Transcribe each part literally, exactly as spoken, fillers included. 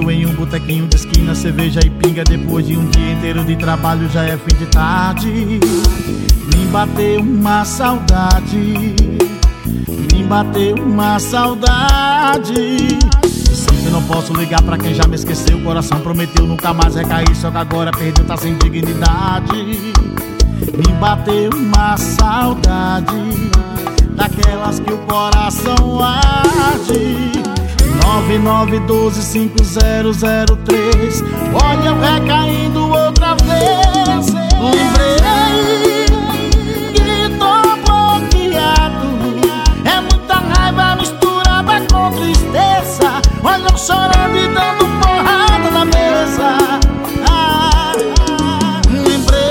bebendo em um botequinho de esquina, cerveja e pinga. Depois de um dia inteiro de trabalho já é fim de tarde. Me bateu uma saudade, me bateu uma saudade. Sei que não posso ligar pra quem já me esqueceu. O coração prometeu nunca mais recair, só que agora perdeu, tá sem dignidade. Me bateu uma saudade, daquelas que o coração arde. Nove nove um dois cinco zero zero três. Olha eu recaindo outra vez. Lembrei que tô bloqueado. É muita raiva misturada com tristeza. Olha eu chorando e dando porrada na mesa. Ah, ah, lembrei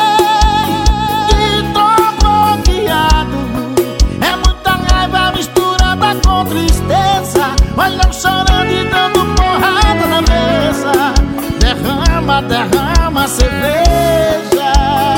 que tô bloqueado. É muita raiva misturada com tristeza. Olha eu chorando e dando porrada na mesa. Derrama, derrama cerveja.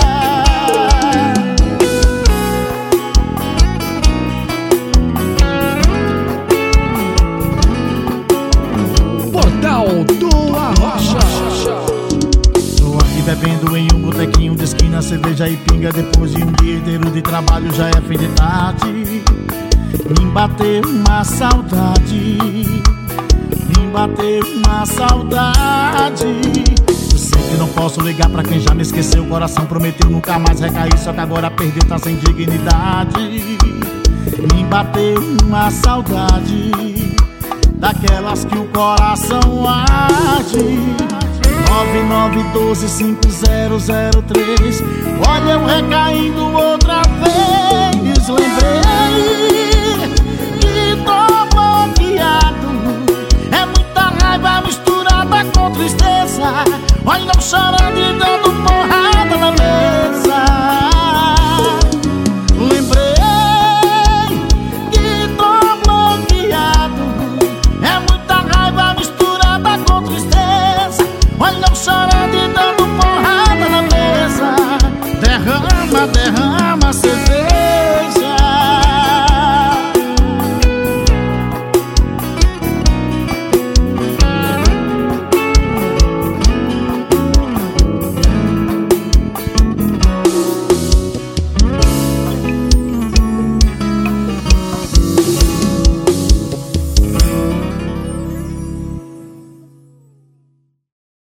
Portal do Arrocha. Tô aqui bebendo em um botequinho de esquina, cerveja e pinga. Depois de um dia inteiro de trabalho já é fim de tarde. Me bateu uma saudade, me bateu uma saudade. Eu sei que não posso ligar pra quem já me esqueceu. O coração prometeu nunca mais recair, só que agora perdeu, tá sem dignidade. Me bateu uma saudade, daquelas que o coração arde. Nove nove um dois cinco zero zero três. Olha eu recaindo outra vez. Lembrei que tô bloqueado. É muita raiva misturada com tristeza. Olha eu chorando e dando